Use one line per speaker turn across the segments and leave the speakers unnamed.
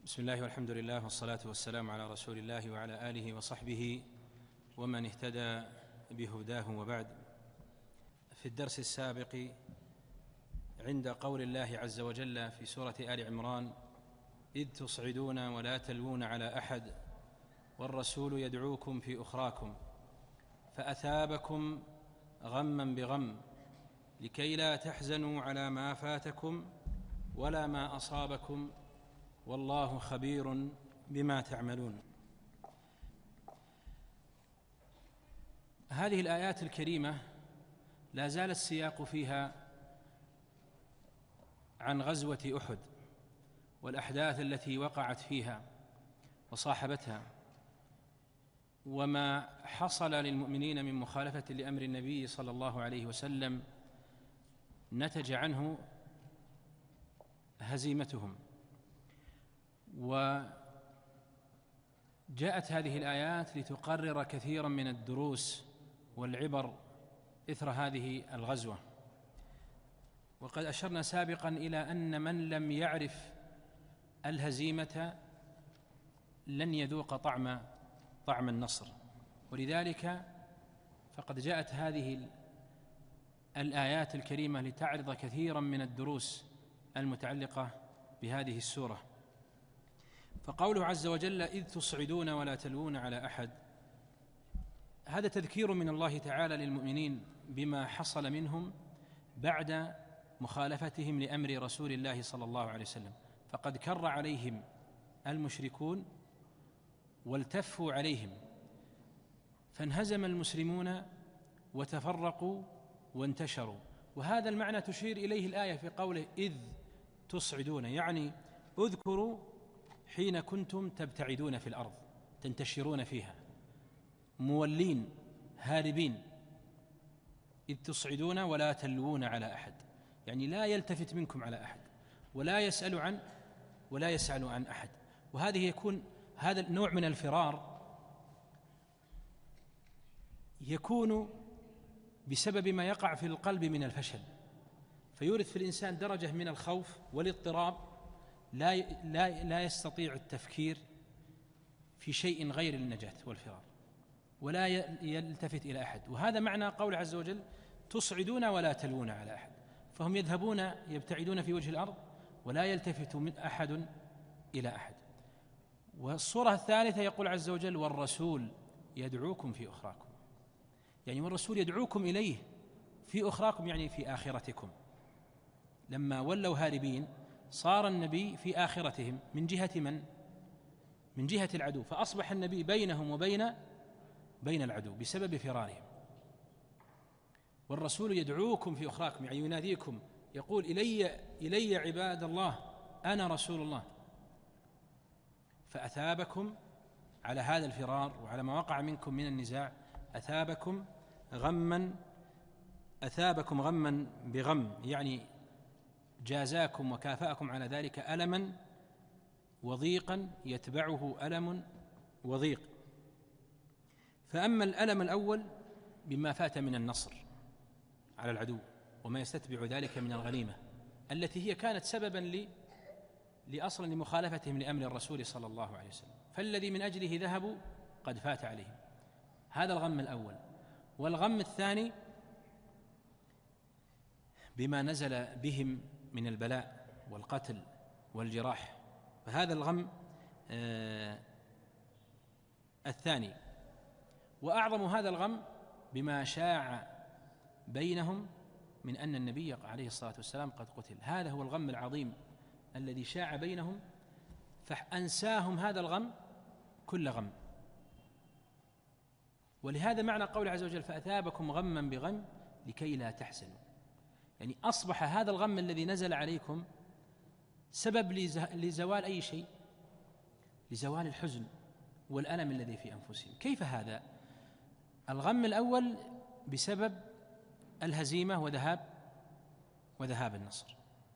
بسم الله والحمد لله والصلاة والسلام على رسول الله وعلى آله وصحبه ومن اهتدى بهداه وبعد. في الدرس السابق عند قول الله عز وجل في سورة آل عمران: إذ تصعدون ولا تلوون على أحد والرسول يدعوكم في أخراكم فأثابكم غما بغم لكي لا تحزنوا على ما فاتكم ولا ما أصابكم والله خبير بما تعملون. هذه الآيات الكريمة لا زال السياق فيها عن غزوة أحد والأحداث التي وقعت فيها وصاحبتها، وما حصل للمؤمنين من مخالفة لأمر النبي صلى الله عليه وسلم نتج عنه هزيمتهم. وجاءت هذه الآيات لتقرر كثيرا من الدروس والعبر إثر هذه الغزوة. وقد أشرنا سابقا إلى أن من لم يعرف الهزيمة لن يذوق طعم النصر، ولذلك فقد جاءت هذه الآيات الكريمة لتعرض كثيرا من الدروس المتعلقة بهذه السورة. فقوله عز وجل: إذ تصعدون ولا تلوون على أحد، هذا تذكير من الله تعالى للمؤمنين بما حصل منهم بعد مخالفتهم لأمر رسول الله صلى الله عليه وسلم، فقد كر عليهم المشركون والتفوا عليهم فانهزم المسلمون وتفرقوا وانتشروا. وهذا المعنى تشير إليه الآية في قوله إذ تصعدون، يعني اذكروا حين كنتم تبتعدون في الأرض تنتشرون فيها مولين هاربين. إذ تصعدون ولا تلوون على أحد، يعني لا يلتفت منكم على أحد ولا يسأل عن أحد. وهذه يكون هذا النوع من الفرار يكون بسبب ما يقع في القلب من الفشل، فيورث في الإنسان درجة من الخوف والاضطراب، لا يستطيع التفكير في شيء غير النجاة والفرار ولا يلتفت إلى أحد. وهذا معنى قول عز وجل: تصعدون ولا تلوون على أحد، فهم يذهبون يبتعدون في وجه الأرض ولا يلتفت من أحد إلى أحد. والصورة الثالثة يقول عز وجل: والرسول يدعوكم في أخراكم، يعني والرسول يدعوكم إليه في أخراكم، يعني في آخرتكم. لما ولوا هاربين صار النبي في آخرتهم من جهة من؟ من جهة العدو، فأصبح النبي بينهم وبين العدو بسبب فرارهم. والرسول يدعوكم في أخراكم، يعني يناديكم، يقول: إلي عباد الله أنا رسول الله. فأثابكم على هذا الفرار وعلى ما وقع منكم من النزاع، أثابكم غما بغم، يعني جازاكم وكافأكم على ذلك ألما وضيقا يتبعه ألم وضيق. فأما الألم الأول بما فات من النصر على العدو وما يستتبع ذلك من الغنيمة التي هي كانت سببا لأصل لمخالفتهم لأمر الرسول صلى الله عليه وسلم، فالذي من أجله ذهبوا قد فات عليهم، هذا الغم الأول. والغم الثاني بما نزل بهم من البلاء والقتل والجراح، فهذا الغم الثاني. وأعظم هذا الغم بما شاع بينهم من أن النبي عليه الصلاة والسلام قد قتل، هذا هو الغم العظيم الذي شاع بينهم، فأنساهم هذا الغم كل غم. ولهذا معنى قول عز وجل: فأثابكم غما بغم لكي لا تحزنوا، يعني أصبح هذا الغم الذي نزل عليكم سبب لزوال أي شيء، لزوال الحزن والألم الذي في أنفسهم. كيف هذا؟ الغم الأول بسبب الهزيمة وذهاب النصر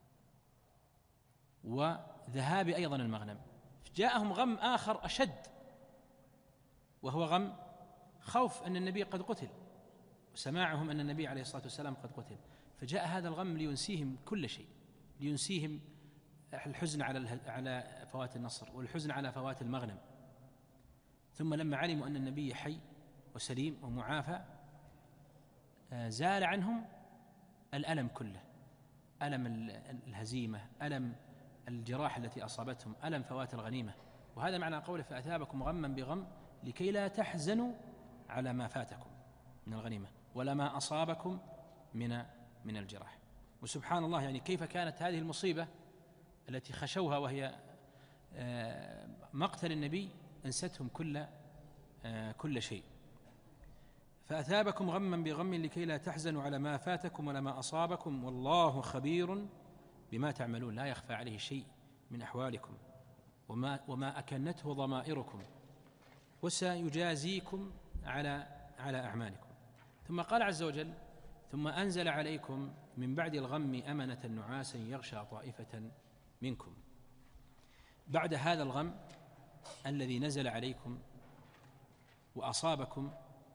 وذهاب أيضا المغنم. جاءهم غم آخر أشد، وهو غم خوف أن النبي قد قتل وسماعهم أن النبي عليه الصلاة والسلام قد قتل، فجاء هذا الغم لينسيهم كل شيء، لينسيهم الحزن على فوات النصر والحزن على فوات المغنم. ثم لما علموا أن النبي حي وسليم ومعافى زال عنهم الألم كله، ألم الهزيمة، ألم الجراح التي أصابتهم، ألم فوات الغنيمة. وهذا معنى قوله فأثابكم غما بغم لكي لا تحزنوا على ما فاتكم من الغنيمة ولا ما أصابكم من الجراح. وسبحان الله، يعني كيف كانت هذه المصيبة التي خشوها وهي مقتل النبي أنستهم كل شيء. فأثابكم غما بغم لكي لا تحزنوا على ما فاتكم ولا ما أصابكم والله خبير بما تعملون. لا يخفى عليه شيء من أحوالكم وما أكنته ضمائركم وسيجازيكم على أعمالكم. ثم قال عز وجل ثم أنزل عليكم من بعد الغم أمنة نعاسا يغشى طائفة منكم. بعد هذا الغم الذي نزل عليكم وأصابكم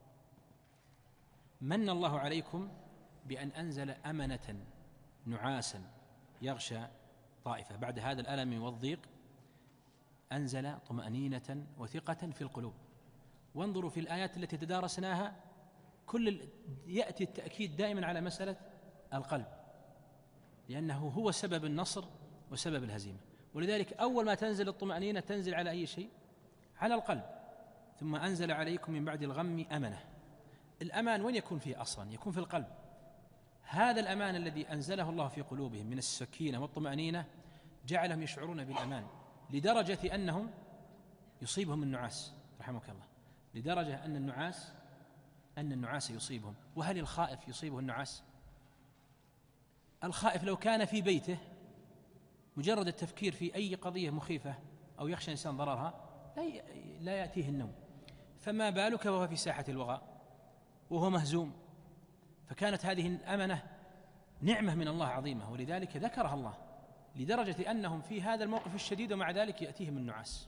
من الله عليكم بأن أنزل أمنة نعاسا يغشى طائفة. بعد هذا الألم والضيق أنزل طمأنينة وثقة في القلوب. وانظروا في الآيات التي تدارسناها يأتي التأكيد دائما على مسألة القلب، لأنه هو سبب النصر وسبب الهزيمة. ولذلك أول ما تنزل الطمأنينة تنزل على أي شيء؟ على القلب. ثم أنزل عليكم من بعد الغم أمنة. الأمان وين يكون فيه أصلا؟ يكون في القلب. هذا الأمان الذي أنزله الله في قلوبهم من السكينة والطمأنينة جعلهم يشعرون بالأمان، لدرجة أنهم يصيبهم النعاس رحمك الله، لدرجة أن النعاس يصيبهم. وهل الخائف يصيبه النعاس؟ الخائف لو كان في بيته مجرد التفكير في أي قضية مخيفة أو يخشى إنسان ضررها لا يأتيه النوم، فما بالك وهو في ساحة الوغى وهو مهزوم. فكانت هذه الأمنة نعمة من الله عظيمة، ولذلك ذكرها الله، لدرجة أنهم في هذا الموقف الشديد ومع ذلك يأتيهم النعاس.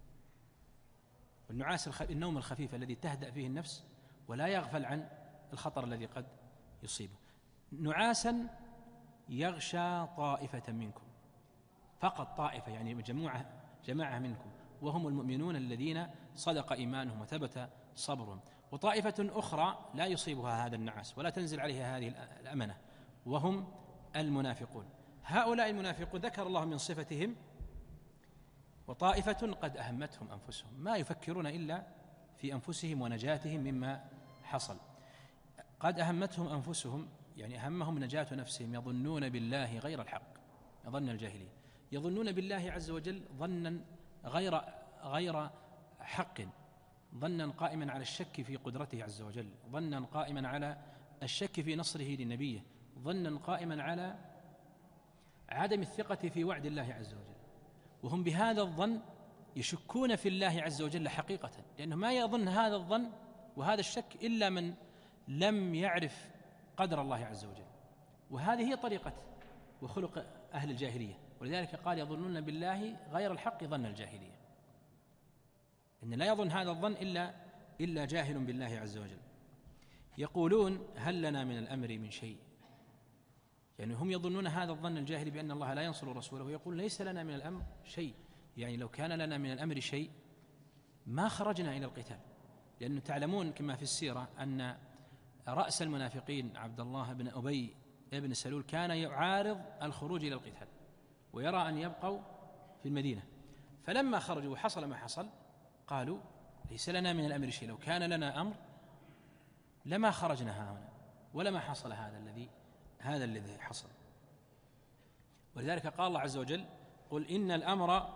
والنعاس النوم الخفيف الذي تهدأ فيه النفس ولا يغفل عن الخطر الذي قد يصيبه. نعاسا يغشى طائفة منكم، فقط طائفة يعني جماعة منكم، وهم المؤمنون الذين صدق إيمانهم وثبت صبرهم. وطائفة أخرى لا يصيبها هذا النعاس ولا تنزل عليها هذه الأمنة، وهم المنافقون. هؤلاء المنافقون ذكر الله من صفتهم وطائفة قد أهمتهم أنفسهم، ما يفكرون إلا في أنفسهم ونجاتهم مما حصل. قد أهمتهم أنفسهم يعني أهمهم نجاة نفسهم، يظنون بالله غير الحق، يظن الجاهلية، يظنون بالله عز وجل ظنا غير حق، ظنا قائما على الشك في قدرته عز وجل، ظنا قائما على الشك في نصره لنبيه، ظنا قائما على عدم الثقة في وعد الله عز وجل. وهم بهذا الظن يشكون في الله عز وجل حقيقة، لأنه ما يظن هذا الظن وهذا الشك إلا من لم يعرف قدر الله عز وجل. وهذه هي طريقة وخلق أهل الجاهلية، ولذلك قال يظنون بالله غير الحق ظن الجاهلية، إن لا يظن هذا الظن إلا جاهل بالله عز وجل. يقولون هل لنا من الأمر من شيء، يعني هم يظنون هذا الظن الجاهل بأن الله لا ينصر رسوله، ويقول ليس لنا من الأمر شيء، يعني لو كان لنا من الأمر شيء ما خرجنا إلى القتال. لأنه تعلمون كما في السيرة أن رأس المنافقين عبد الله بن أبي بن سلول كان يعارض الخروج إلى القتال ويرى أن يبقوا في المدينة، فلما خرجوا وحصل ما حصل قالوا ليس لنا من الأمر شيء، لو كان لنا أمر لما خرجنا هنا ولما حصل هذا الذي حصل. ولذلك قال الله عز وجل قل إن الأمر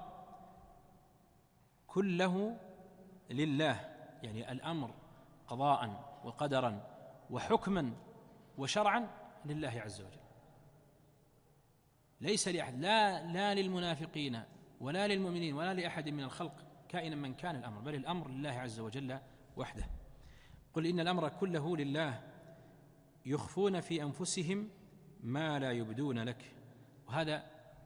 كله لله، يعني الأمر قضاء وقدرا وحكما وشرعا لله عز وجل، ليس لأحد، لا للمنافقين ولا للمؤمنين ولا لأحد من الخلق كائنا من كان الأمر، بل الأمر لله عز وجل وحده. قل إن الأمر كله لله يخفون في أنفسهم ما لا يبدون لك. وهذا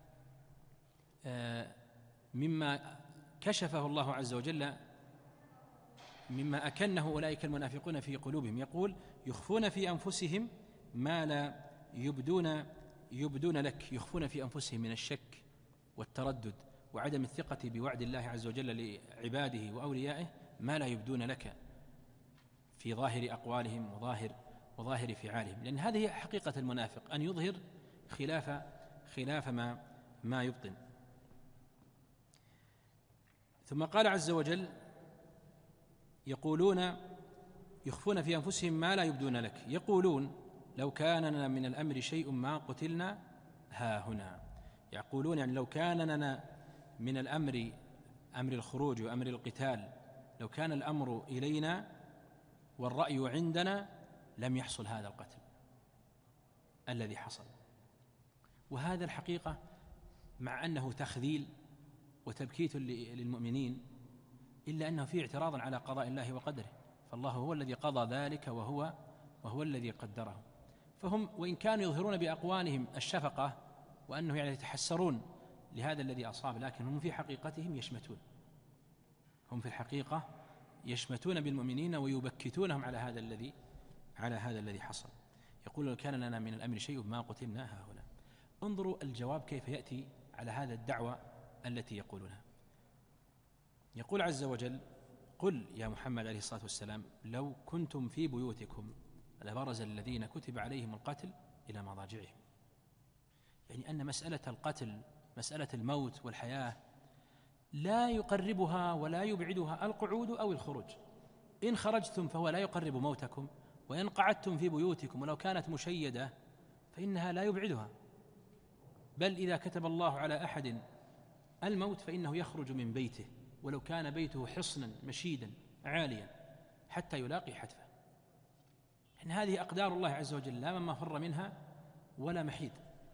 مما كشفه الله عز وجل، مما أكنه أولئك المنافقون في قلوبهم. يقول يخفون في أنفسهم ما لا يبدون لك، يخفون في أنفسهم من الشك والتردد وعدم الثقة بوعد الله عز وجل لعباده وأوليائه ما لا يبدون لك في ظاهر أقوالهم وظاهر فعالهم، لأن هذه حقيقة المنافق، أن يظهر خلاف ما يبطن. ثم قال عز وجل: يقولون يخفون في أنفسهم ما لا يبدون لك، يقولون لو كان لنا من الأمر شيء ما قتلنا هاهنا. يقولون يعني لو كان لنا من الأمر، أمر الخروج وأمر القتال، لو كان الأمر إلينا والرأي عندنا لم يحصل هذا القتل الذي حصل. وهذا الحقيقة مع أنه تخذيل وتبكيت للمؤمنين، إلا أنه فيه اعتراض على قضاء الله وقدره، فالله هو الذي قضى ذلك وهو الذي قدره. فهم وإن كانوا يظهرون بأقوالهم الشفقة وأنه يعني يتحسرون لهذا الذي أصاب، لكن هم في حقيقتهم يشمتون، هم في الحقيقة يشمتون بالمؤمنين ويبكتونهم على هذا الذي حصل. يقول لو كان لنا من الأمر شيء ما قتلنا هاهنا. انظروا الجواب كيف يأتي على هذا الدعوة التي يقولونها. يقول عز وجل: قل يا محمد عليه الصلاة والسلام لو كنتم في بيوتكم لبرز الذين كتب عليهم القتل إلى مضاجعهم. يعني أن مسألة القتل، مسألة الموت والحياة، لا يقربها ولا يبعدها القعود أو الخروج. إن خرجتم فهو لا يقرب موتكم، وإن قعدتم في بيوتكم ولو كانت مشيدة فإنها لا يبعدها، بل إذا كتب الله على أحد الموت فإنه يخرج من بيته ولو كان بيته حصنا مشيدا عاليا حتى يلاقي حتفه. إن هذه أقدار الله عز وجل لا من مفر منها ولا محيد.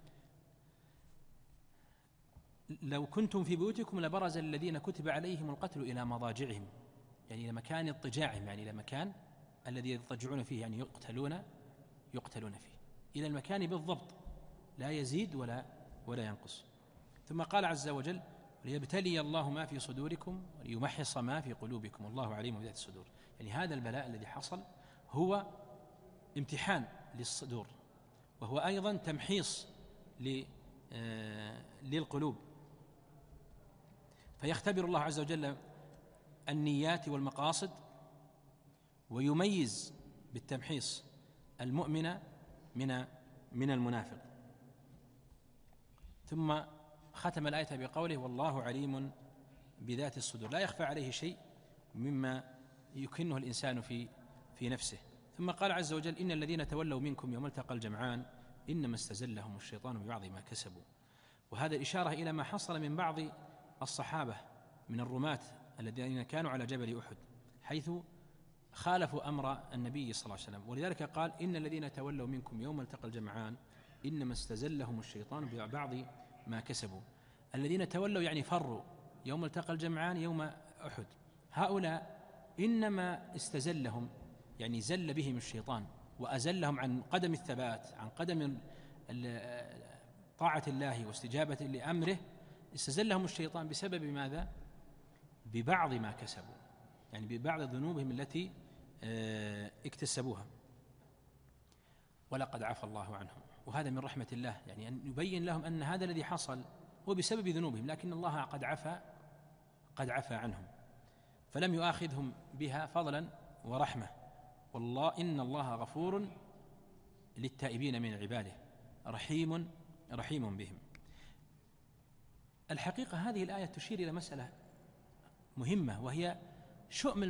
لو كنتم في بيوتكم لبرز الذين كتب عليهم القتل إلى مضاجعهم، يعني إلى مكان اضطجاعهم، يعني إلى مكان الذي يضطجعون فيه، يعني يقتلون فيه، إلى المكان بالضبط لا يزيد ولا ينقص. ثم قال عز وجل: ليبتلي الله ما في صدوركم وليمحص ما في قلوبكم والله عليم بذات الصدور. يعني هذا البلاء الذي حصل هو امتحان للصدور، وهو أيضا تمحيص للقلوب، فيختبر الله عز وجل النيات والمقاصد، ويميز بالتمحيص المؤمن من المنافق. ثم ختم الآية بقوله: والله عليم بذات الصدور. لا يخفى عليه شيء مما يكنه الإنسان في نفسه. ثم قال عز وجل: إن الذين تولوا منكم يوم التقى الجمعان إنما استزلهم الشيطان ببعض ما كسبوا. وهذا الإشارة إلى ما حصل من بعض الصحابة من الرماة الذين كانوا على جبل أحد، حيث خالفوا أمر النبي صلى الله عليه وسلم. ولذلك قال: إن الذين تولوا منكم يوم التقى الجمعان إنما استزلهم الشيطان ببعض ما كسبوا. الذين تولوا يعني فروا يوم التقى الجمعان يوم أحد، هؤلاء إنما استزلهم يعني زل بهم الشيطان وأزلهم عن قدم الثبات، عن قدم طاعة الله واستجابة لأمره. استزلهم الشيطان بسبب ماذا؟ ببعض ما كسبوا، يعني ببعض ذنوبهم التي اكتسبوها. ولقد عفى الله عنهم. وهذا من رحمة الله، يعني أن يبين لهم أن هذا الذي حصل هو بسبب ذنوبهم، لكن الله قد عفى عنهم، فلم يؤاخذهم بها فضلا ورحمة. والله إن الله غفور للتائبين من عباده رحيم بهم. الحقيقة هذه الآية تشير إلى مسألة مهمة، وهي شؤم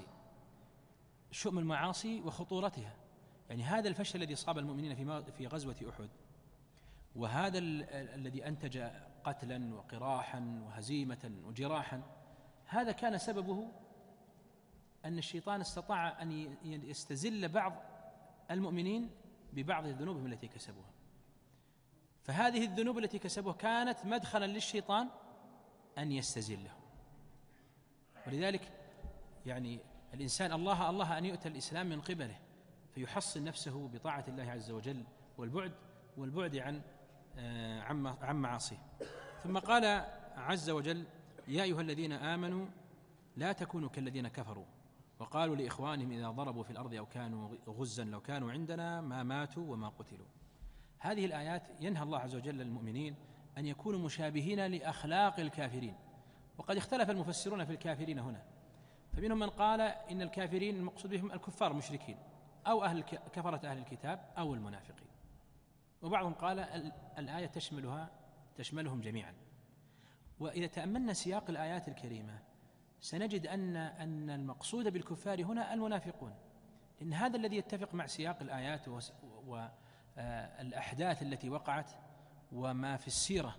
المعاصي وخطورتها. يعني هذا الفشل الذي صاب المؤمنين في غزوة أحد، وهذا الذي أنتج قتلا وقراحا وهزيمة وجراحا، هذا كان سببه أن الشيطان استطاع أن يستزل بعض المؤمنين ببعض ذنوبهم التي كسبوها. فهذه الذنوب التي كسبوها كانت مدخلا للشيطان أن يستزلهم. ولذلك يعني الإنسان الله أن يؤتى الإسلام من قبله فيحصن نفسه بطاعة الله عز وجل والبعد عن معاصيه. ثم قال عز وجل: يا أيها الذين آمنوا لا تكونوا كالذين كفروا وقالوا لإخوانهم إذا ضربوا في الأرض أو كانوا غزا لو كانوا عندنا ما ماتوا وما قتلوا. هذه الآيات ينهى الله عز وجل المؤمنين أن يكونوا مشابهين لأخلاق الكافرين. وقد اختلف المفسرون في الكافرين هنا، فمنهم من قال إن الكافرين المقصود بهم الكفار المشركين أو كفرة أهل الكتاب أو المنافقين، وبعضهم قال الآية تشملهم جميعا. وإذا تأملنا سياق الآيات الكريمة سنجد أن المقصود بالكفار هنا المنافقون، لأن هذا الذي يتفق مع سياق الآيات والأحداث التي وقعت وما في السيرة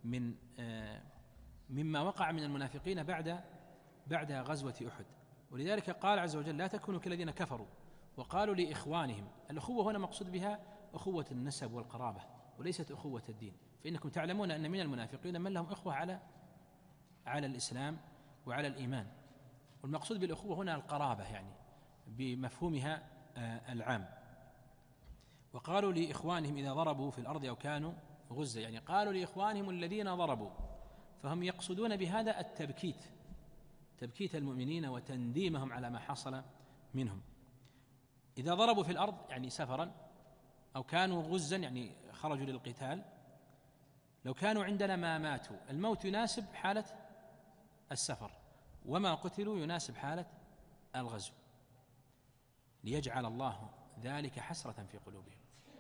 مما وقع من المنافقين بعد غزوة أحد. ولذلك قال عز وجل: لا تكونوا كالذين كفروا وقالوا لإخوانهم. الأخوة هنا مقصود بها أخوة النسب والقرابة وليست أخوة الدين، فإنكم تعلمون أن من المنافقين من لهم إخوة على الإسلام وعلى الإيمان، والمقصود بالأخوة هنا القرابة يعني بمفهومها العام. وقالوا لإخوانهم إذا ضربوا في الأرض أو كانوا غزة، يعني قالوا لإخوانهم الذين ضربوا، فهم يقصدون بهذا تبكيت المؤمنين وتنديمهم على ما حصل منهم. إذا ضربوا في الأرض يعني سفرا، أو كانوا غزا يعني خرجوا للقتال، لو كانوا عندنا ما ماتوا. الموت يناسب حالة السفر، وما قتلوا يناسب حالة الغزو، ليجعل الله ذلك حسرة في قلوبهم.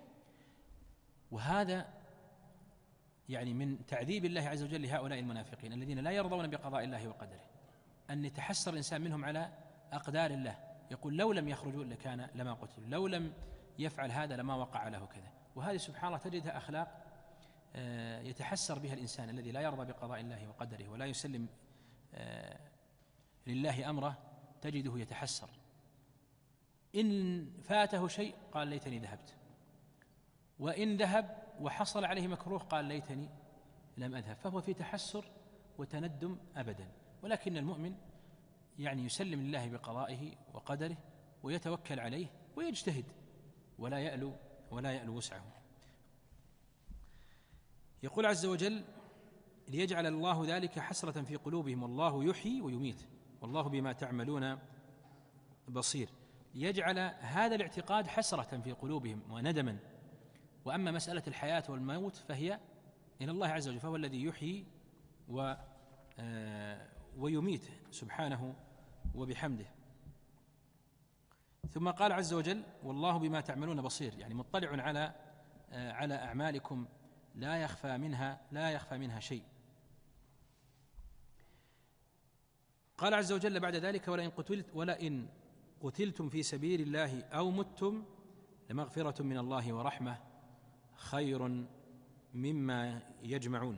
وهذا يعني من تعذيب الله عز وجل لهؤلاء المنافقين الذين لا يرضون بقضاء الله وقدره، أن يتحسر الإنسان منهم على أقدار الله، يقول لو لم يخرجوا لما قتلوا، لو لم يفعل هذا لما وقع له كذا. وهذه سبحان الله تجدها أخلاق يتحسر بها الإنسان الذي لا يرضى بقضاء الله وقدره ولا يسلم لله أمره، تجده يتحسر. إن فاته شيء قال ليتني ذهبت، وإن ذهب وحصل عليه مكروه قال ليتني لم أذهب، فهو في تحسر وتندم أبدا. ولكن المؤمن يعني يسلم لله بقضائه وقدره ويتوكل عليه ويجتهد ولا يألو وسعه. يقول عز وجل: ليجعل الله ذلك حسرة في قلوبهم والله يحيي ويميت والله بما تعملون بصير. ليجعل هذا الاعتقاد حسرة في قلوبهم وندما. وأما مسألة الحياة والموت فهي إلى الله عز وجل، فهو الذي يحيي ويميت سبحانه وبحمده. ثم قال عز وجل: والله بما تعملون بصير، يعني مطلع على أعمالكم لا يخفى منها شيء. قال عز وجل بعد ذلك: ولئن قتلتم في سبيل الله أو متم لمغفرة من الله ورحمة خير مما يجمعون.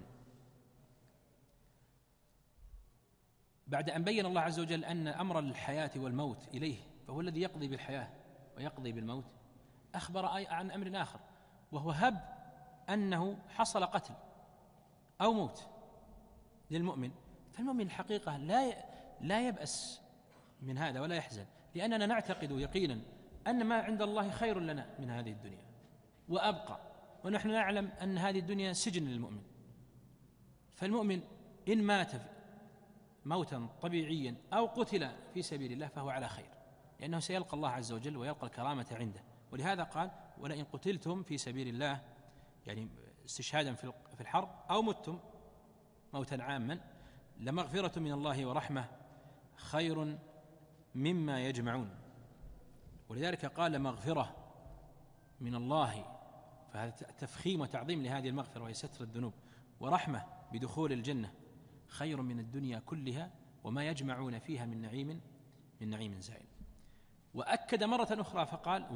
بعد أن بين الله عز وجل أن أمر الحياة والموت إليه، فهو الذي يقضي بالحياة ويقضي بالموت، أخبر عن أمر آخر، وهو هب أنه حصل قتل أو موت للمؤمن، فالمؤمن الحقيقة لا يبأس من هذا ولا يحزن، لأننا نعتقد يقينا أن ما عند الله خير لنا من هذه الدنيا وأبقى، ونحن نعلم أن هذه الدنيا سجن للمؤمن. فالمؤمن إن مات موتا طبيعيا أو قتل في سبيل الله فهو على خير، لأنه سيلقى الله عز وجل ويلقى الكرامة عنده. ولهذا قال: ولئن قتلتم في سبيل الله، يعني استشهادا في الحرب، أو متم موتا عاما لمغفرة من الله ورحمة خير مما يجمعون. ولذلك قال مغفرة من الله، فهذا تفخيم وتعظيم لهذه المغفرة وهي ستر الذنوب، ورحمة بدخول الجنة خير من الدنيا كلها وما يجمعون فيها من نعيم زائل. وأكد مرة أخرى فقال: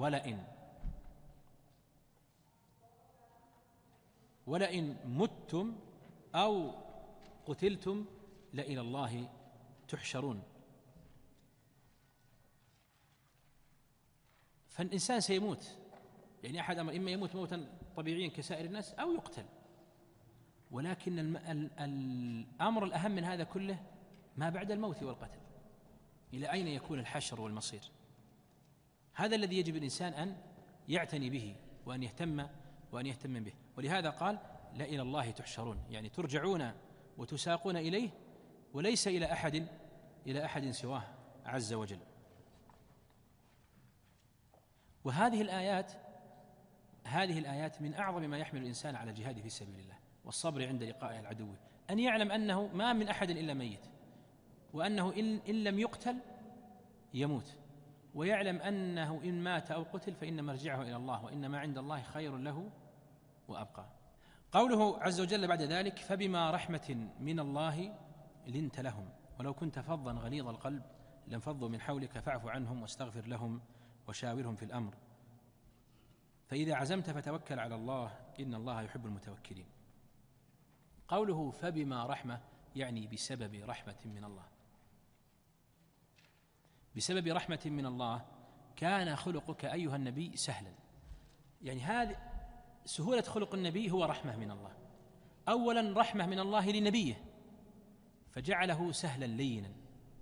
ولئن متم أو قتلتم لإلى الله تحشرون. فالإنسان سيموت، يعني أحد أمر: إما يموت موتا طبيعيا كسائر الناس أو يقتل. ولكن الأمر الأهم من هذا كله ما بعد الموت والقتل، إلى أين يكون الحشر والمصير. هذا الذي يجب الإنسان أن يعتني به وأن يهتم به. ولهذا قال: لا إلى الله تحشرون، يعني ترجعون وتساقون إليه وليس إلى أحد سواه عز وجل. وهذه الآيات من أعظم ما يحمل الإنسان على الجهاد في سبيل الله، والصبر عند لقائه العدو، أن يعلم أنه ما من أحد إلا ميت، وأنه إن لم يقتل يموت، ويعلم أنه إن مات أو قتل فإن مرجعه إلى الله، وإن ما عند الله خير له وأبقى. قوله عز وجل بعد ذلك: فبما رحمة من الله لنت لهم ولو كنت فظا غليظ القلب لانفضوا من حولك فاعف عنهم واستغفر لهم وشاورهم في الأمر فإذا عزمت فتوكل على الله إن الله يحب المتوكلين. قوله فبما رحمة يعني بسبب رحمة من الله، بسبب رحمة من الله كان خلقك أيها النبي سهلا. يعني هذه سهولة خلق النبي هو رحمة من الله. أولا رحمة من الله لنبيه فجعله سهلا لينا،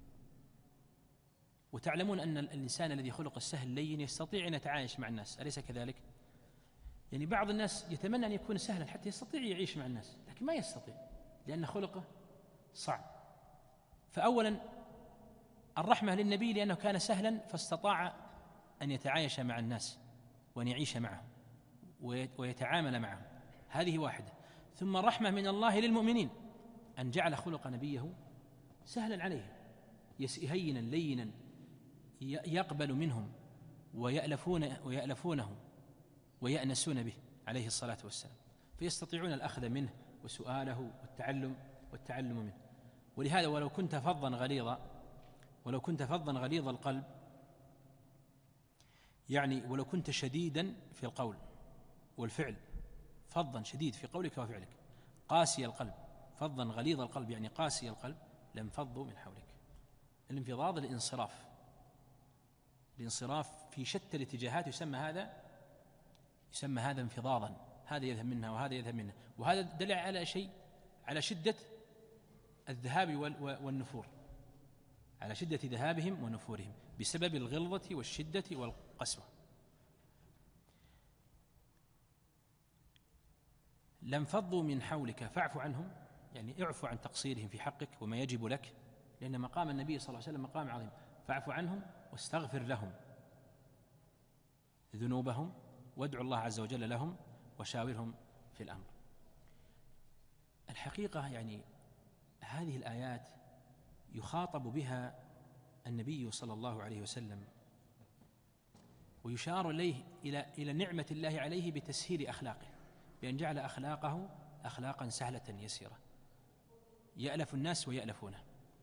وتعلمون أن الإنسان الذي خلق السهل لين يستطيع أن يتعايش مع الناس، أليس كذلك؟ يعني بعض الناس يتمنى أن يكون سهلا حتى يستطيع يعيش مع الناس، لكن ما يستطيع لأن خلقه صعب. فأولا الرحمة للنبي لأنه كان سهلا فاستطاع أن يتعايش مع الناس وأن يعيش معهم ويتعامل معهم، هذه واحدة. ثم الرحمة من الله للمؤمنين أن جعل خلق نبيه سهلا عليهم، هينا لينا يقبل منهم ويألفونه ويأنسون به عليه الصلاة والسلام، فيستطيعون الأخذ منه وسؤاله والتعلم منه. ولهذا ولو كنت فظا غليظ القلب، يعني ولو كنت شديدا في القول والفعل، فظا شديد في قولك وفعلك، قاسي القلب، فظا غليظ القلب يعني قاسي القلب، لانفضوا من حولك. الانفضاض الانصراف في شتى الاتجاهات يسمى هذا انفضاضا، هذا يذهب منها وهذا يذهب منها، وهذا دل على شيء، على شدة الذهاب والنفور، على شدة ذهابهم ونفورهم بسبب الغلظة والشدة والقسوة. لانفضوا من حولك فاعف عنهم، يعني اعفو عن تقصيرهم في حقك وما يجب لك، لأن مقام النبي صلى الله عليه وسلم مقام عظيم. فاعف عنهم واستغفر لهم ذنوبهم وادعوا الله عز وجل لهم وشاورهم في الأمر. الحقيقة يعني هذه الآيات يخاطب بها النبي صلى الله عليه وسلم، ويشار إليه إلى نعمة الله عليه بتسهيل أخلاقه، بأن جعل أخلاقه أخلاقا سهلة يسيرة يألف الناس ويألفونه.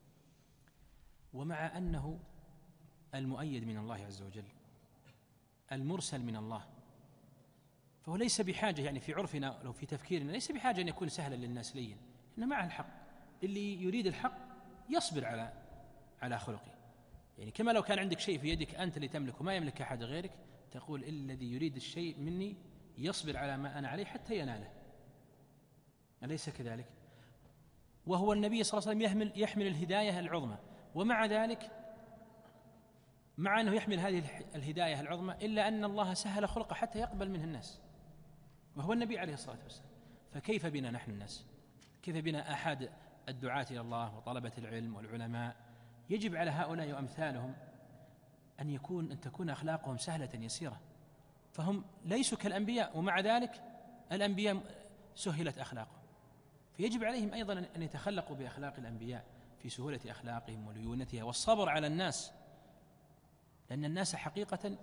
ومع أنه المؤيد من الله عز وجل المرسل من الله، فهو ليس بحاجة، يعني في عرفنا لو في تفكيرنا ليس بحاجة أن يكون سهلا للناس لين، إنه مع الحق اللي يريد الحق يصبر على خلقه. يعني كما لو كان عندك شيء في يدك أنت اللي تملكه ما يملك أحد غيرك، تقول الذي يريد الشيء مني يصبر على ما أنا عليه حتى يناله، أليس كذلك؟ وهو النبي صلى الله عليه وسلم يحمل الهداية العظمى، ومع ذلك مع أنه يحمل هذه الهداية العظمى إلا أن الله سهل خلقه حتى يقبل منه الناس، وهو النبي عليه الصلاة والسلام. فكيف بنا نحن الناس؟ كيف بنا أحد الدعاة إلى الله وطلبة العلم والعلماء؟ يجب على هؤلاء وأمثالهم أن تكون أخلاقهم سهلة يسيرة، فهم ليسوا كالأنبياء، ومع ذلك الأنبياء سهلت أخلاقهم، فيجب عليهم أيضا أن يتخلقوا بأخلاق الأنبياء في سهولة أخلاقهم وليونتها والصبر على الناس، لأن الناس حقيقة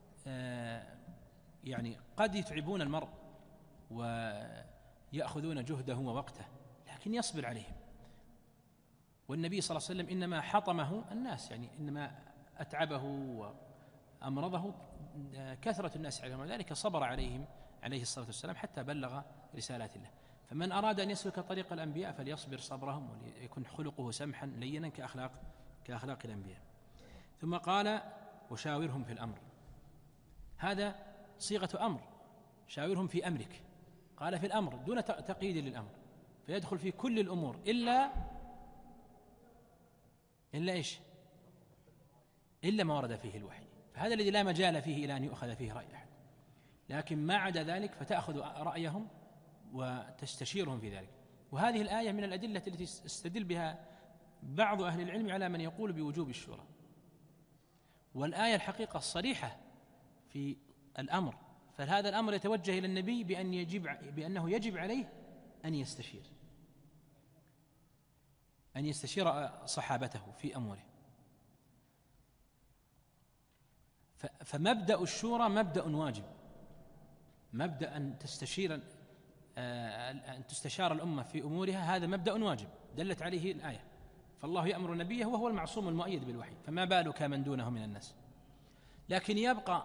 يعني قد يتعبون المرء ويأخذون جهده ووقته، لكن يصبر عليهم. والنبي صلى الله عليه وسلم إنما حطمه الناس، يعني إنما أتعبه وأمرضه كثرة الناس عليهم، وذلك صبر عليهم عليه الصلاة والسلام حتى بلغ رسالات الله. فمن أراد أن يسلك طريق الأنبياء فليصبر صبرهم وليكن خلقه سمحا لينا كأخلاق الأنبياء. ثم قال وشاورهم في الأمر، هذا صيغة أمر، شاورهم في أمرك، قال في الأمر دون تقييد للأمر، فيدخل في كل الأمور إلا إيش؟ إلا ما ورد فيه الوحي، فهذا الذي لا مجال فيه إلى أن يؤخذ فيه رأي أحد، لكن ما عدا ذلك فتأخذ رأيهم وتستشيرهم في ذلك. وهذه الآية من الأدلة التي استدل بها بعض أهل العلم على من يقول بوجوب الشورى، والآية الحقيقة الصريحة في الأمر، فهذا الأمر يتوجه إلى النبي بأنه يجب عليه أن يستشير صحابته في أموره. فمبدأ الشورى مبدأ واجب، مبدأ أن تستشار الأمة في أمورها، هذا مبدأ واجب دلت عليه الآية. فالله يأمر نبيه وهو المعصوم المؤيد بالوحي، فما بالك من دونه من الناس. لكن يبقى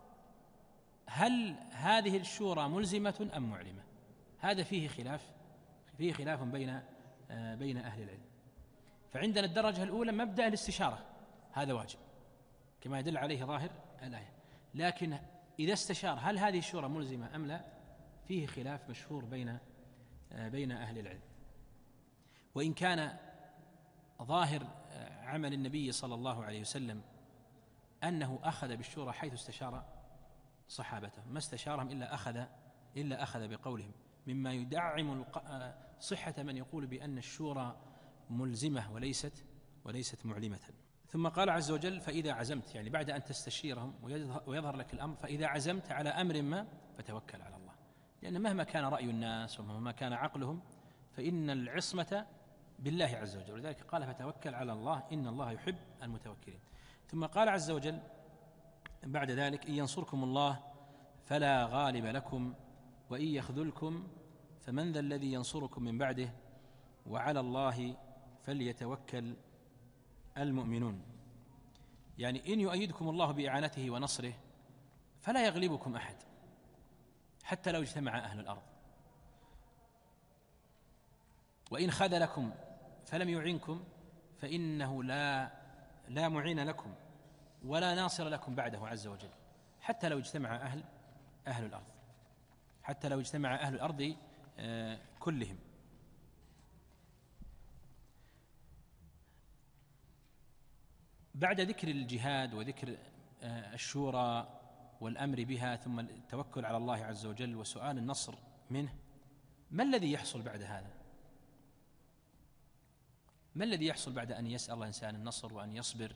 هل هذه الشورى ملزمة أم معلمة؟ هذا فيه خلاف بين أهل العلم. فعندنا الدرجة الأولى مبدأ الاستشارة، هذا واجب كما يدل عليه ظاهر الآية. لكن إذا استشار هل هذه الشورى ملزمة أم لا، فيه خلاف مشهور بين أهل العلم. وإن كان ظاهر عمل النبي صلى الله عليه وسلم أنه أخذ بالشورى حيث استشار صحابته، ما استشارهم إلا أخذ بقولهم، مما يدعم صحة من يقول بأن الشورى ملزمة وليست معلمة. ثم قال عز وجل: فإذا عزمت، يعني بعد أن تستشيرهم ويظهر لك الأمر، فإذا عزمت على أمر ما فتوكل على الله. لأن مهما كان رأي الناس ومهما كان عقلهم فإن العصمة بالله عز وجل، ولذلك قال: فتوكل على الله إن الله يحب المتوكلين. ثم قال عز وجل بعد ذلك: إن ينصركم الله فلا غالب لكم وإن يخذلكم فمن ذا الذي ينصركم من بعده وعلى الله فليتوكل المؤمنون. يعني إن يؤيدكم الله بإعانته ونصره فلا يغلبكم أحد حتى لو اجتمع أهل الأرض، وإن خذلكم فلم يعنكم فإنه لا معين لكم ولا ناصر لكم بعده عز وجل، حتى لو اجتمع أهل الأرض، حتى لو اجتمع أهل الأرض كلهم. بعد ذكر الجهاد وذكر الشورى والأمر بها، ثم التوكل على الله عز وجل وسؤال النصر منه، ما الذي يحصل بعد هذا؟ ما الذي يحصل بعد أن يسأل الله إنسان النصر وأن يصبر؟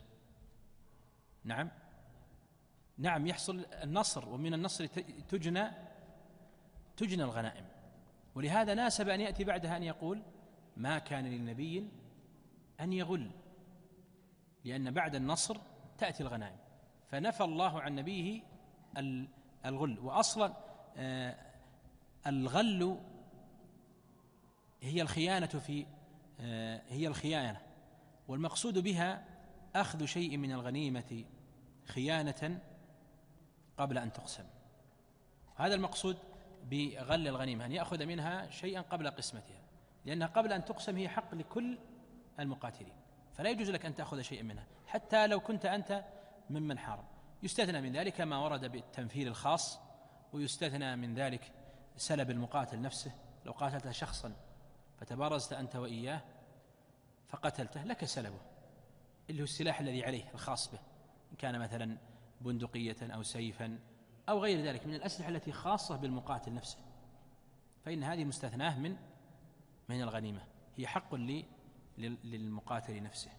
نعم يحصل النصر، ومن النصر تجنى الغنائم. ولهذا ناسب أن يأتي بعدها أن يقول: ما كان للنبي أن يغل، لأن بعد النصر تأتي الغنائم. فنفى الله عن نبيه الغل. وأصلا الغل هي الخيانة، والمقصود بها أخذ شيء من الغنيمة خيانة قبل أن تقسم. هذا المقصود بغل الغنيمة، أن يأخذ منها شيئا قبل قسمتها، لأنها قبل أن تقسم هي حق لكل المقاتلين، فلا يجوز لك أن تأخذ شيئا منها حتى لو كنت أنت ممن حارب. يستثنى من ذلك ما ورد بالتنفيذ الخاص، ويستثنى من ذلك سلب المقاتل نفسه. لو قاتلت شخصا فتبارزت أنت وإياه فقتلته، لك سلبه، اللي هو السلاح الذي عليه الخاص به، إن كان مثلا بندقية أو سيفا أو غير ذلك من الأسلحة التي خاصة بالمقاتل نفسه، فإن هذه مستثناه من الغنيمة، هي حق للمقاتل نفسه.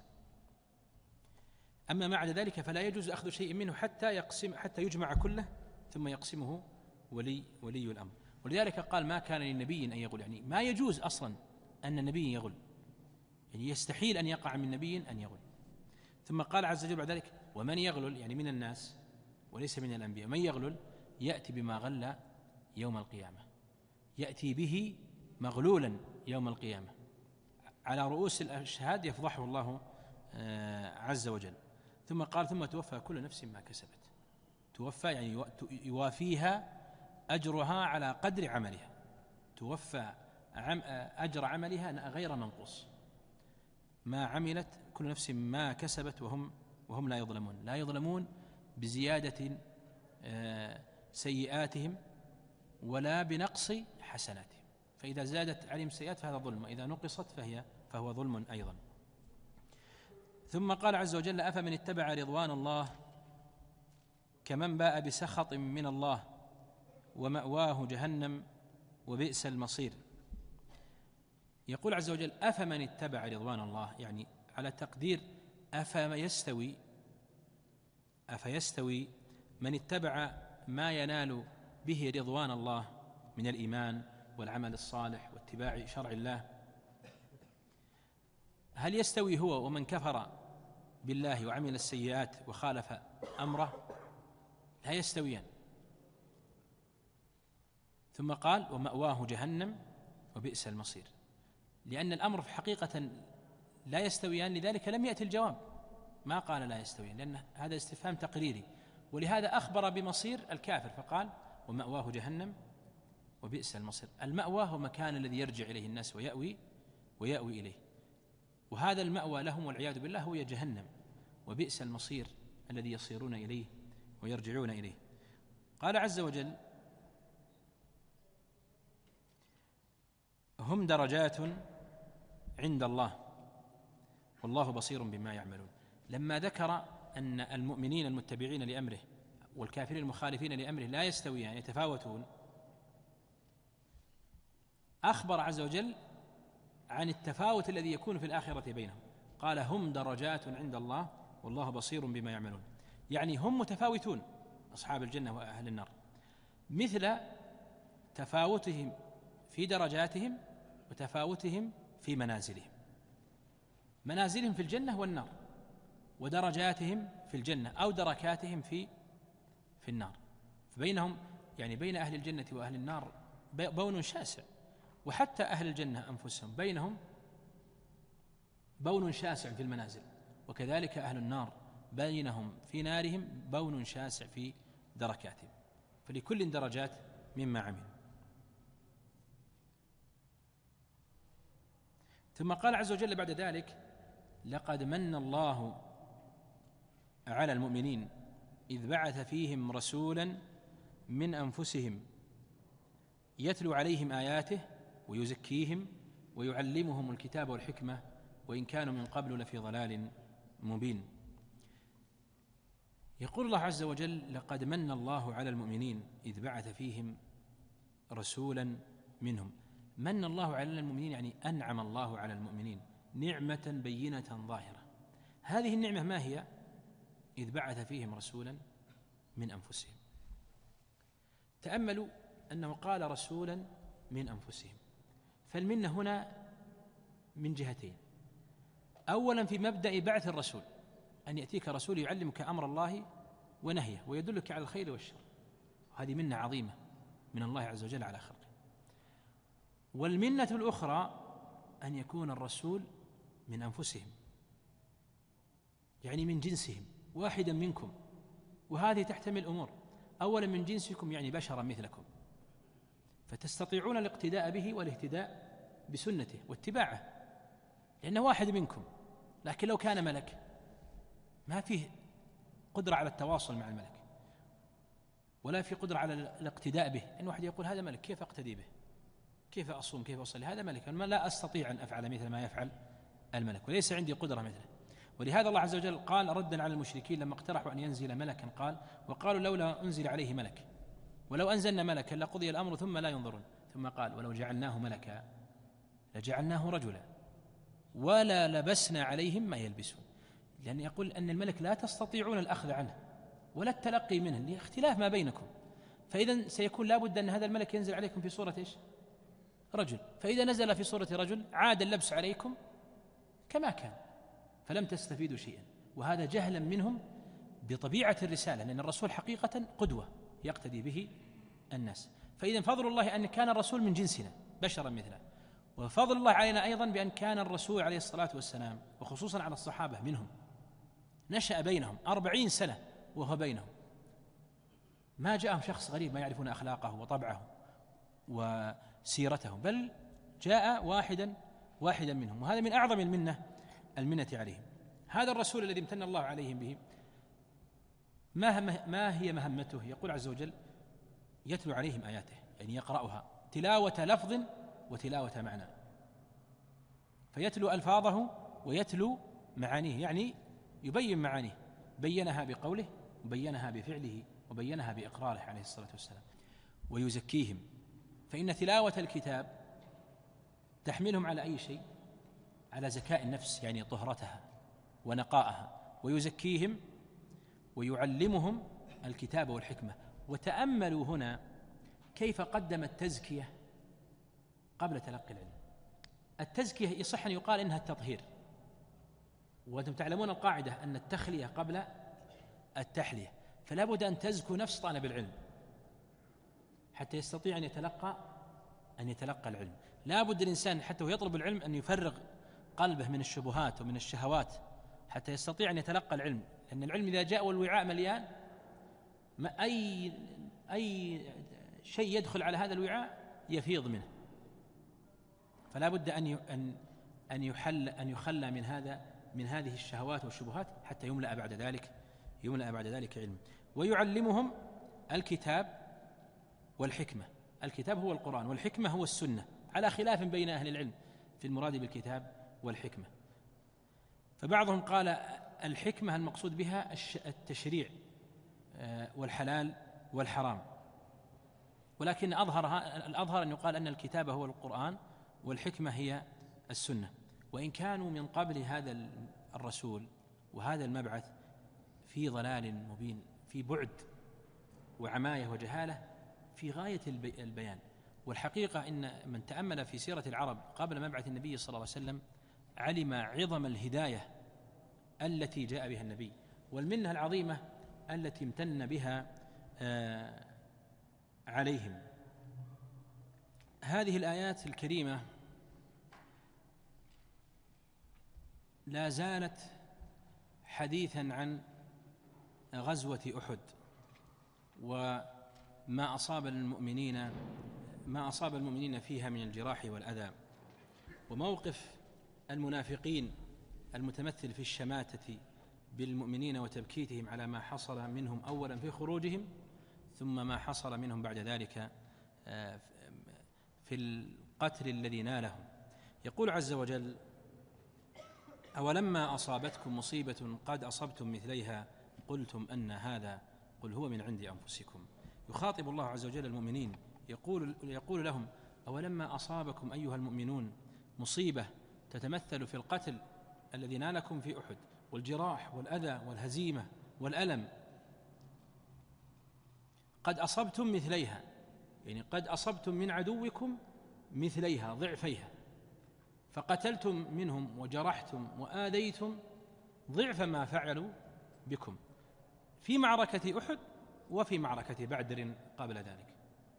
أما بعد ذلك فلا يجوز أخذ شيء منه حتى يجمع كله ثم يقسمه ولي الأمر. ولذلك قال: ما كان للنبي أن يغل، يعني ما يجوز أصلا أن النبي يغل، يعني يستحيل أن يقع من نبي أن يغل. ثم قال عز وجل بعد ذلك: ومن يغلل، يعني من الناس وليس من الأنبياء، من يغلل يأتي بما غل يوم القيامة، يأتي به مغلولا يوم القيامة على رؤوس الأشهاد يفضحه الله عز وجل. ثم قال: ثم توفى كل نفس ما كسبت. توفى يعني يوافيها أجرها على قدر عملها، توفى أجر عملها غير منقوص، ما عملت كل نفس ما كسبت وهم لا يظلمون بزيادة سيئاتهم ولا بنقص حسناتهم، فإذا زادت عليهم سيئات فهذا ظلم، وإذا نقصت فهو ظلم أيضا. ثم قال عز وجل: أفمن اتبع رضوان الله كمن باء بسخط من الله ومأواه جهنم وبئس المصير. يقول عز وجل: أفمن اتبع رضوان الله، يعني على تقدير أفيستوي من اتبع ما ينال به رضوان الله من الإيمان والعمل الصالح واتباع شرع الله، هل يستوي هو ومن كفر بالله وعمل السيئات وخالف أمره؟ لا يستويان. ثم قال ومأواه جهنم وبئس المصير، لأن الأمر في حقيقة لا يستويان، لذلك لم يأتي الجواب، ما قال لا يستويان، لأن هذا استفهام تقريري، ولهذا أخبر بمصير الكافر فقال ومأواه جهنم وبئس المصير. المأوى هو مكان الذي يرجع إليه الناس ويأوي إليه، وهذا المأوى لهم والعياذ بالله هو جهنم، وبئس المصير الذي يصيرون إليه ويرجعون إليه. قال عز وجل هم درجات عند الله والله بصير بما يعملون. لما ذكر أن المؤمنين المتبعين لأمره والكافرين المخالفين لأمره لا يستويان يتفاوتون، أخبر عز وجل عن التفاوت الذي يكون في الآخرة بينهم، قال هم درجات عند الله والله بصير بما يعملون، يعني هم متفاوتون أصحاب الجنة وأهل النار، مثل تفاوتهم في درجاتهم وتفاوتهم في منازلهم في الجنة والنار، ودرجاتهم في الجنة أو دركاتهم في النار، فبينهم يعني بين أهل الجنة وأهل النار بون شاسع، وحتى أهل الجنة أنفسهم بينهم بون شاسع في المنازل، وكذلك أهل النار بينهم في نارهم بون شاسع في دركاتهم، فلكل درجات مما عمل. ثم قال عز وجل بعد ذلك لقد من الله على المؤمنين إذ بعث فيهم رسولا من أنفسهم يتلو عليهم آياته ويزكيهم ويعلمهم الكتاب والحكمة وإن كانوا من قبل لفي ضلال مبين. يقول الله عز وجل لقد من الله على المؤمنين إذ بعث فيهم رسولا منهم. من الله على المؤمنين يعني أنعم الله على المؤمنين نعمة بينة ظاهرة. هذه النعمة ما هي؟ إذ بعث فيهم رسولا من أنفسهم. تأملوا أنه قال رسولا من أنفسهم، فالمنة هنا من جهتين. أولا في مبدأ بعث الرسول، أن يأتيك رسول يعلمك أمر الله ونهيه ويدلك على الخير والشر، هذه منة عظيمة من الله عز وجل على خلقه. والمنة الأخرى أن يكون الرسول من أنفسهم، يعني من جنسهم واحدا منكم، وهذه تحتمل أمور. أولا من جنسكم يعني بشرا مثلكم، فتستطيعون الاقتداء به والاهتداء بسنته واتباعه لأنه واحد منكم. لكن لو كان ملك ما فيه قدرة على التواصل مع الملك ولا في قدرة على الاقتداء به، إن واحد يقول هذا ملك كيف أقتدي به، كيف أصوم، كيف أصلي، هذا ملك، أنا لا أستطيع أن أفعل مثل ما يفعل الملك وليس عندي قدرة مثله. ولهذا الله عز وجل قال ردا على المشركين لما اقترحوا أن ينزل ملكا، قال وقالوا لولا أنزل عليه ملك ولو أنزلنا ملكا لقضي الأمر ثم لا ينظرون، ثم قال ولو جعلناه ملكا لجعلناه رجلا ولا لبسنا عليهم ما يلبسون، لأن يقول أن الملك لا تستطيعون الأخذ عنه ولا التلقي منه لاختلاف ما بينكم، فإذا سيكون لابد أن هذا الملك ينزل عليكم في صورة إيش؟ رجل، فإذا نزل في صورة رجل عاد اللبس عليكم كما كان فلم تستفيدوا شيئا. وهذا جهلا منهم بطبيعة الرسالة، لأن الرسول حقيقة قدوة يقتدي به الناس. فإذا فضل الله أن كان الرسول من جنسنا بشرا مثله، وفضل الله علينا أيضا بأن كان الرسول عليه الصلاة والسلام وخصوصا على الصحابة منهم، نشأ بينهم 40 سنة وهو بينهم، ما جاءهم شخص غريب ما يعرفون أخلاقه وطبعه وسيرته، بل جاء واحدا منهم، وهذا من أعظم المنة عليهم. هذا الرسول الذي امتن الله عليهم به ما هي مهمته؟ يقول عز وجل يتلو عليهم آياته، يعني يقرأها تلاوة لفظ وتلاوة معنى، فيتلو ألفاظه ويتلو معانيه، يعني يبين معانيه، بينها بقوله وبينها بفعله وبينها بإقراره عليه الصلاة والسلام. ويزكيهم، فإن تلاوة الكتاب تحملهم على أي شيء؟ على زكاء النفس، يعني طهرتها ونقاءها. ويزكيهم ويعلمهم الكتاب والحكمة. وتأملوا هنا كيف قدم التزكية قبل تلقي العلم. التزكية يصح أن يقال إنها التطهير، وأنتم تعلمون القاعدة أن التخلية قبل التحلية، فلا بد أن تزكو نفس طالب العلم حتى يستطيع أن يتلقى العلم. لا بد الإنسان حتى ويطلب العلم أن يفرغ قلبه من الشبهات ومن الشهوات حتى يستطيع أن يتلقى العلم، لأن العلم إذا جاء والوعاء مليان أي شيء يدخل على هذا الوعاء يفيض منه، فلا بد أن يخلى من هذه الشهوات والشبهات حتى يملأ بعد ذلك علم. ويعلمهم الكتاب والحكمة. الكتاب هو القرآن، والحكمة هو السنة، على خلاف بين أهل العلم في المراد بالكتاب والحكمة. فبعضهم قال الحكمة المقصود بها التشريع والحلال والحرام، ولكن الأظهر أن يقال أن الكتاب هو القرآن والحكمة هي السنة. وإن كانوا من قبل هذا الرسول وهذا المبعث في ضلال مبين، في بعد وعماية وجهالة في غاية البيان. والحقيقة إن من تأمل في سيرة العرب قبل مبعث النبي صلى الله عليه وسلم علم عظم الهداية التي جاء بها النبي، والمنة العظيمة التي امتن بها عليهم. هذه الآيات الكريمة لا زالت حديثا عن غزوة أحد وما أصاب المؤمنين فيها من الجراح والأذى، وموقف المنافقين المتمثل في الشماتة بالمؤمنين وتبكيتهم على ما حصل منهم أولا في خروجهم، ثم ما حصل منهم بعد ذلك في القتل الذي نالهم. يقول عز وجل: أولما أصابتكم مصيبة قد أصبتم مثليها قلتم أن هذا قل هو من عند أنفسكم. يخاطب الله عز وجل المؤمنين يقول لهم: أولما أصابكم أيها المؤمنون مصيبة تتمثل في القتل الذي نالكم في أحد والجراح والأذى والهزيمة والألم، قد أصبتم مثليها، يعني قد أصبتم من عدوكم مثليها ضعفيها، فقتلتم منهم وجرحتم وآذيتم ضعف ما فعلوا بكم في معركة أحد وفي معركة بدر قبل ذلك.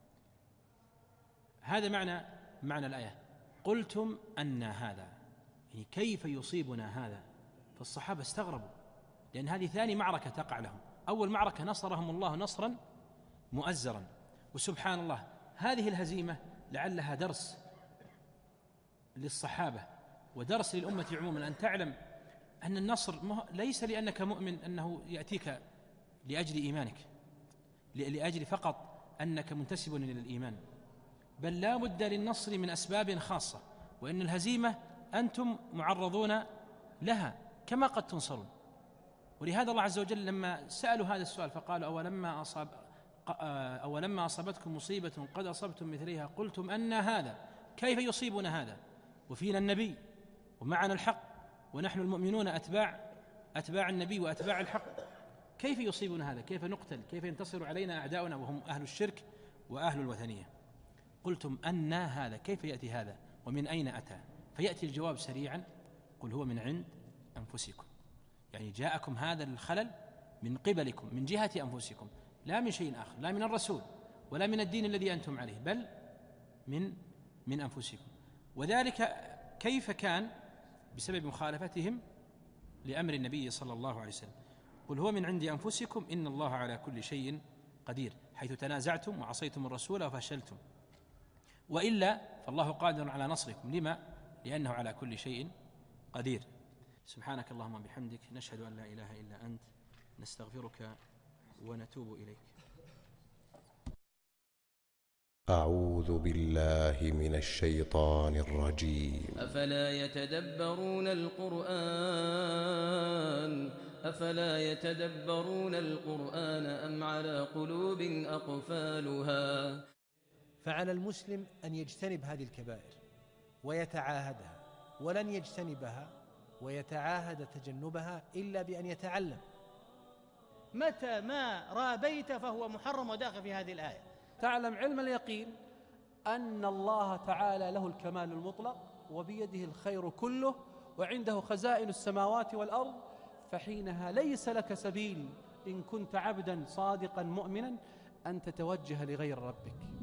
هذا معنى الآية. قلتم أن هذا، يعني كيف يصيبنا هذا؟ فالصحابة استغربوا، لأن هذه ثاني معركة تقع لهم. أول معركة نصرهم الله نصرا مؤزرا، وسبحان الله هذه الهزيمة لعلها درس للصحابة ودرس للأمة عموما، أن تعلم أن النصر ليس لأنك مؤمن أنه يأتيك لأجل إيمانك، لأجل فقط أنك منتسب إلى الإيمان، بل لا بد للنصر من أسباب خاصة، وإن الهزيمة أنتم معرضون لها كما قد تنصرون. ولهذا الله عز وجل لما سألوا هذا السؤال فقالوا: أولما أصابتكم مصيبة قد أصبتم مثليها قلتم أن هذا، كيف يصيبنا هذا وفينا النبي ومعنا الحق ونحن المؤمنون أتباع النبي وأتباع الحق، كيف يصيبنا هذا؟ كيف نقتل؟ كيف ينتصر علينا أعداؤنا وهم أهل الشرك وأهل الوثنية؟ قلتم أن هذا، كيف يأتي هذا ومن أين أتى؟ فيأتي الجواب سريعا: قل هو من عند أنفسكم، يعني جاءكم هذا الخلل من قبلكم من جهة أنفسكم، لا من شيء آخر، لا من الرسول ولا من الدين الذي أنتم عليه، بل من أنفسكم. وذلك كيف كان؟ بسبب مخالفتهم لأمر النبي صلى الله عليه وسلم. قل هو من عند أنفسكم إن الله على كل شيء قدير، حيث تنازعتم وعصيتم الرسول وفشلتم، وإلا فالله قادر على نصركم. لما؟ لأنه على كل شيء قدير. سبحانك اللهم وبحمدك، نشهد أن لا إله إلا أنت، نستغفرك ونتوب إليك.
أعوذ بالله من الشيطان الرجيم.
أفلا يتدبرون القرآن أم على قلوب أقفالها.
فعلى المسلم أن يجتنب هذه الكبائر ويتعاهدها، ولن يجتنبها ويتعاهد تجنبها إلا بأن يتعلم.
متى ما رابيت فهو محرم وداخل في هذه الآية.
تعلم علم اليقين
أن الله تعالى له الكمال المطلق وبيده الخير كله وعنده خزائن السماوات والأرض، فحينها ليس لك سبيل إن كنت عبدا صادقا مؤمنا أن تتوجه لغير ربك.